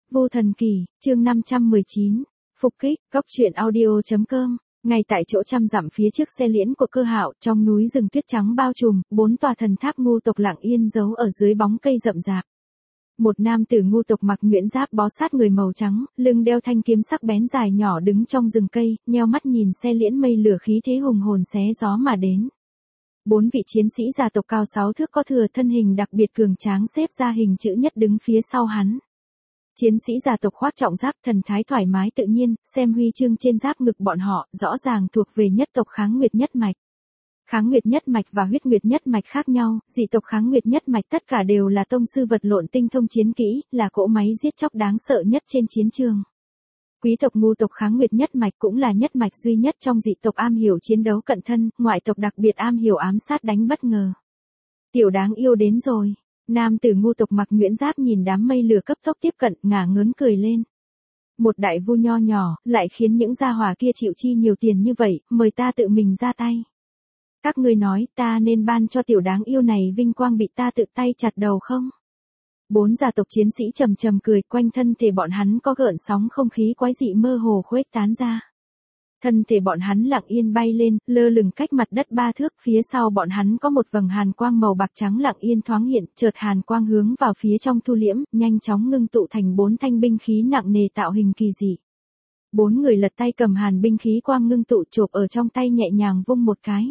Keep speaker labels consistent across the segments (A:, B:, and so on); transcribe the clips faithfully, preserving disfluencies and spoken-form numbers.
A: Vu Thần Kỳ, chương năm trăm mười chín, phục kích, góc truyện audio chấm com. Ngay tại chỗ trăm dặm phía trước xe liễn của Cơ Hạo, trong núi rừng tuyết trắng bao trùm, bốn tòa thần tháp ngu tộc lặng yên giấu ở dưới bóng cây rậm rạp. Một nam tử ngu tộc mặc nhuyễn giáp bó sát người màu trắng, lưng đeo thanh kiếm sắc bén dài nhỏ đứng trong rừng cây, nheo mắt nhìn xe liễn mây lửa khí thế hùng hồn xé gió mà đến. Bốn vị chiến sĩ gia tộc cao sáu thước có thừa, thân hình đặc biệt cường tráng xếp ra hình chữ nhất đứng phía sau hắn. Chiến sĩ gia tộc khoác trọng giáp, thần thái thoải mái tự nhiên, xem huy chương trên giáp ngực bọn họ, rõ ràng thuộc về nhất tộc Kháng Nguyệt nhất mạch. Kháng Nguyệt nhất mạch và Huyết Nguyệt nhất mạch khác nhau, dị tộc Kháng Nguyệt nhất mạch tất cả đều là tông sư vật lộn tinh thông chiến kỹ, là cỗ máy giết chóc đáng sợ nhất trên chiến trường. Quý tộc ngu tộc Kháng Nguyệt nhất mạch cũng là nhất mạch duy nhất trong dị tộc am hiểu chiến đấu cận thân, ngoại tộc đặc biệt am hiểu ám sát đánh bất ngờ. Tiểu đáng yêu đến rồi. Nam tử ngu tộc mặc nhuyễn giáp nhìn đám mây lửa cấp tốc tiếp cận, ngả ngớn cười lên. Một đại vu nho nhỏ, lại khiến những gia hỏa kia chịu chi nhiều tiền như vậy, mời ta tự mình ra tay. Các ngươi nói, ta nên ban cho tiểu đáng yêu này vinh quang bị ta tự tay chặt đầu không? Bốn gia tộc chiến sĩ trầm trầm cười, quanh thân thể bọn hắn có gợn sóng không khí quái dị mơ hồ khuếch tán ra. Thân thể bọn hắn lặng yên bay lên, lơ lửng cách mặt đất ba thước, phía sau bọn hắn có một vầng hàn quang màu bạc trắng lặng yên thoáng hiện, chợt hàn quang hướng vào phía trong thu liễm, nhanh chóng ngưng tụ thành bốn thanh binh khí nặng nề tạo hình kỳ dị. Bốn người lật tay cầm hàn binh khí quang ngưng tụ chộp ở trong tay nhẹ nhàng vung một cái.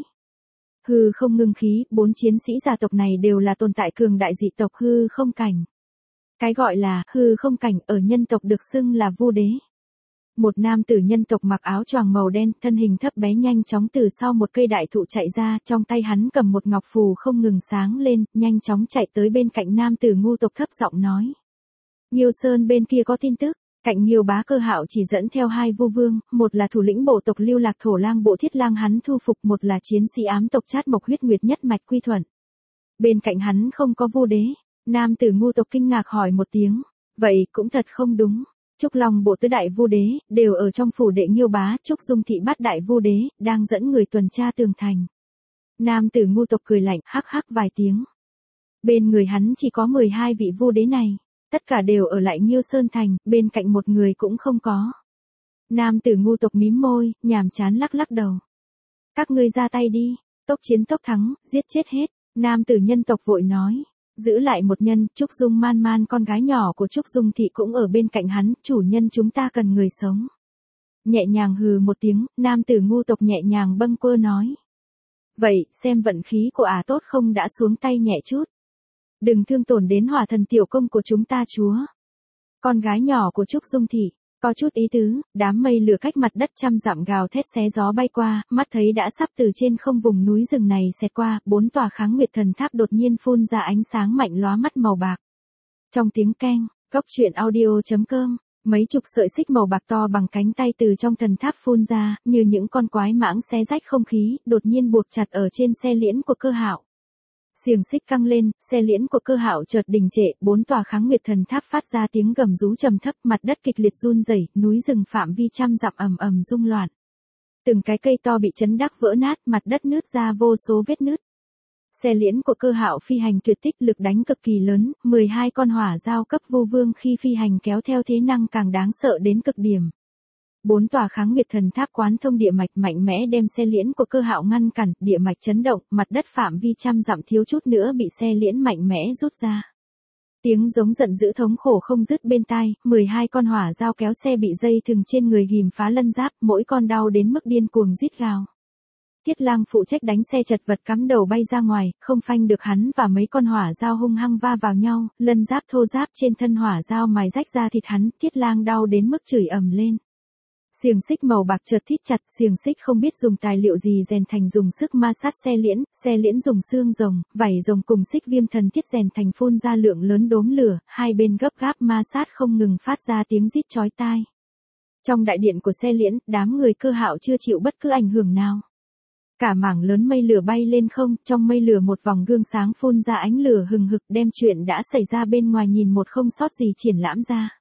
A: Hư không ngưng khí, bốn chiến sĩ gia tộc này đều là tồn tại cường đại dị tộc hư không cảnh. Cái gọi là hư không cảnh ở nhân tộc được xưng là Vu đế. Một nam tử nhân tộc mặc áo choàng màu đen, thân hình thấp bé nhanh chóng từ sau một cây đại thụ chạy ra, trong tay hắn cầm một ngọc phù không ngừng sáng lên, nhanh chóng chạy tới bên cạnh nam tử ngu tộc thấp giọng nói. Nghiêu Sơn bên kia có tin tức, cạnh Nghiêu bá Cơ Hạo chỉ dẫn theo hai vu vương, một là thủ lĩnh bộ tộc Lưu Lạc Thổ Lang bộ Thiết Lang hắn thu phục, một là chiến sĩ ám tộc Trát Mộc Huyết Nguyệt nhất mạch Quy Thuận. Bên cạnh hắn không có Vu đế, nam tử ngu tộc kinh ngạc hỏi một tiếng, vậy cũng thật không đúng. Trúc Long bộ tứ đại vu đế, đều ở trong phủ đệ Nghiêu bá, Trúc Dung thị bát đại vu đế, đang dẫn người tuần tra tường thành. Nam tử ngu tộc cười lạnh, hắc hắc vài tiếng. Bên người hắn chỉ có mười hai vị vu đế này, tất cả đều ở lại Nghiêu Sơn thành, bên cạnh một người cũng không có. Nam tử ngu tộc mím môi, nhàm chán lắc lắc đầu. Các ngươi ra tay đi, tốc chiến tốc thắng, giết chết hết, nam tử nhân tộc vội nói. Giữ lại một nhân, Trúc Dung Man Man con gái nhỏ của Trúc Dung thị cũng ở bên cạnh hắn, chủ nhân chúng ta cần người sống. Nhẹ nhàng hừ một tiếng, nam tử ngu tộc nhẹ nhàng bâng quơ nói. Vậy, xem vận khí của ả tốt không đã xuống tay nhẹ chút. Đừng thương tổn đến hỏa thần tiểu công của chúng ta chúa. Con gái nhỏ của Trúc Dung thị, có chút ý tứ, đám mây lửa cách mặt đất trăm dặm gào thét xé gió bay qua, mắt thấy đã sắp từ trên không vùng núi rừng này xẹt qua, bốn tòa Kháng Nguyệt thần tháp đột nhiên phun ra ánh sáng mạnh lóa mắt màu bạc. Trong tiếng keng, góc truyện audio chấm com, mấy chục sợi xích màu bạc to bằng cánh tay từ trong thần tháp phun ra, như những con quái mãng xé rách không khí, đột nhiên buộc chặt ở trên xe liễn của Cơ Hạo. Xiềng xích căng lên, xe liễn của Cơ Hạo chợt đình trệ, bốn tòa Kháng Nguyệt thần tháp phát ra tiếng gầm rú trầm thấp, mặt đất kịch liệt run rẩy, núi rừng phạm vi trăm dặm ầm ầm rung loạn. Từng cái cây to bị chấn đắc vỡ nát, mặt đất nứt ra vô số vết nứt. Xe liễn của Cơ Hạo phi hành tuyệt tích, lực đánh cực kỳ lớn, mười hai con hỏa giao cấp vu vương khi phi hành kéo theo thế năng càng đáng sợ đến cực điểm. Bốn tòa Kháng Nguyệt thần tháp quán thông địa mạch mạnh mẽ đem xe liễn của Cơ Hạo ngăn cản, địa mạch chấn động, mặt đất phạm vi trăm dặm thiếu chút nữa bị xe liễn mạnh mẽ rút ra. Tiếng giống giận dữ thống khổ không dứt bên tai, mười hai con hỏa giao kéo xe bị dây thừng trên người ghìm phá lân giáp, mỗi con đau đến mức điên cuồng rít gào. Thiết Lang phụ trách đánh xe chật vật cắm đầu bay ra ngoài, không phanh được hắn và mấy con hỏa giao hung hăng va vào nhau, lân giáp thô ráp trên thân hỏa giao mài rách ra thịt hắn, Thiết Lang đau đến mức chửi ầm lên. Xiềng xích màu bạc chợt thít chặt, xiềng xích không biết dùng tài liệu gì rèn thành dùng sức ma sát xe liễn, xe liễn dùng xương rồng, vảy rồng cùng xích viêm thần thiết rèn thành phun ra lượng lớn đốm lửa, hai bên gấp gáp ma sát không ngừng phát ra tiếng rít chói tai. Trong đại điện của xe liễn, đám người Cơ Hạo chưa chịu bất cứ ảnh hưởng nào. Cả mảng lớn mây lửa bay lên không, trong mây lửa một vòng gương sáng phun ra ánh lửa hừng hực đem chuyện đã xảy ra bên ngoài nhìn một không sót gì triển lãm ra.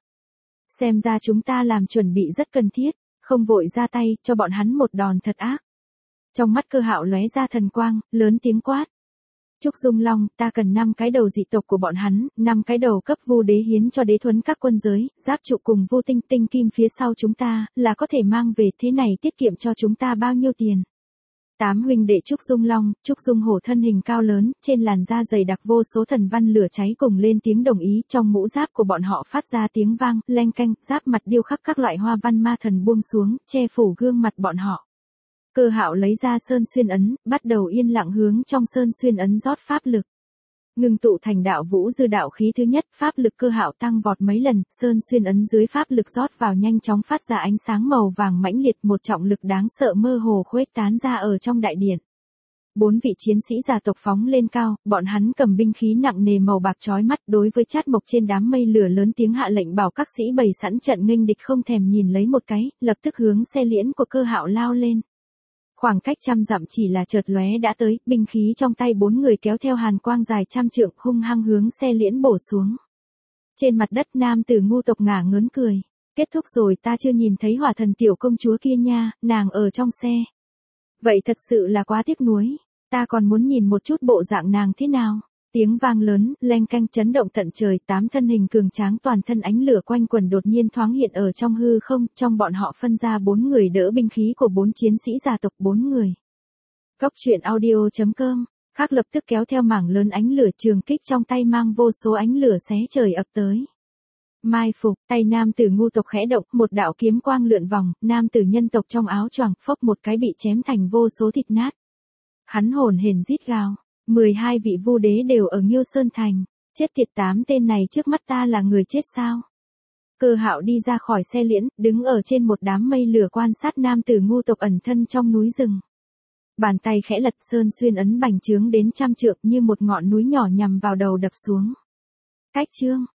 A: Xem ra chúng ta làm chuẩn bị rất cần thiết. Không vội ra tay, cho bọn hắn một đòn thật ác. Trong mắt Cơ Hạo lóe ra thần quang, lớn tiếng quát. Trúc Dung Long, ta cần năm cái đầu dị tộc của bọn hắn, năm cái đầu cấp Vu Đế hiến cho đế thuấn các quân giới, giáp trụ cùng Vu Tinh Tinh Kim phía sau chúng ta, là có thể mang về, thế này tiết kiệm cho chúng ta bao nhiêu tiền. Tám huynh đệ Trúc Dung Long, Trúc Dung Hổ thân hình cao lớn, trên làn da dày đặc vô số thần văn lửa cháy cùng lên tiếng đồng ý, trong mũ giáp của bọn họ phát ra tiếng vang, leng keng, giáp mặt điêu khắc các loại hoa văn ma thần buông xuống, che phủ gương mặt bọn họ. Cơ Hạo lấy ra Sơn Xuyên ấn, bắt đầu yên lặng hướng trong Sơn Xuyên ấn rót pháp lực. Ngưng tụ thành đạo vũ dư đạo khí thứ nhất, pháp lực Cơ Hạo tăng vọt mấy lần, Sơn Xuyên ấn dưới pháp lực rót vào nhanh chóng phát ra ánh sáng màu vàng mãnh liệt, một trọng lực đáng sợ mơ hồ khuếch tán ra ở trong đại điện. Bốn vị chiến sĩ gia tộc phóng lên cao, bọn hắn cầm binh khí nặng nề màu bạc chói mắt, đối với Chát Mộc trên đám mây lửa lớn tiếng hạ lệnh bảo các sĩ bày sẵn trận nghênh địch không thèm nhìn lấy một cái, lập tức hướng xe liễn của Cơ Hạo lao lên. Khoảng cách trăm dặm chỉ là chợt lóe đã tới, binh khí trong tay bốn người kéo theo hàn quang dài trăm trượng hung hăng hướng xe liễn bổ xuống. Trên mặt đất nam tử ngu tộc ngả ngớn cười. Kết thúc rồi, ta chưa nhìn thấy hỏa thần tiểu công chúa kia nha, nàng ở trong xe. Vậy thật sự là quá tiếc nuối, ta còn muốn nhìn một chút bộ dạng nàng thế nào. Tiếng vang lớn, leng keng chấn động tận trời, tám thân hình cường tráng toàn thân ánh lửa quanh quần đột nhiên thoáng hiện ở trong hư không, trong bọn họ phân ra bốn người đỡ binh khí của bốn chiến sĩ gia tộc bốn người. Góc truyện audio chấm com, khác lập tức kéo theo mảng lớn ánh lửa trường kích trong tay mang vô số ánh lửa xé trời ập tới. Mai phục, tay nam tử ngu tộc khẽ động, một đạo kiếm quang lượn vòng, nam tử nhân tộc trong áo choàng phốc một cái bị chém thành vô số thịt nát. Hắn hồn hển rít gào. mười hai vị Vu Đế đều ở Nghiêu Sơn Thành, chết tiệt tám tên này trước mắt ta là người chết sao? Cơ Hạo đi ra khỏi xe liễn, đứng ở trên một đám mây lửa quan sát nam tử ngu tộc ẩn thân trong núi rừng. Bàn tay khẽ lật Sơn Xuyên ấn bành trướng đến trăm trượng như một ngọn núi nhỏ nhằm vào đầu đập xuống. Cách chương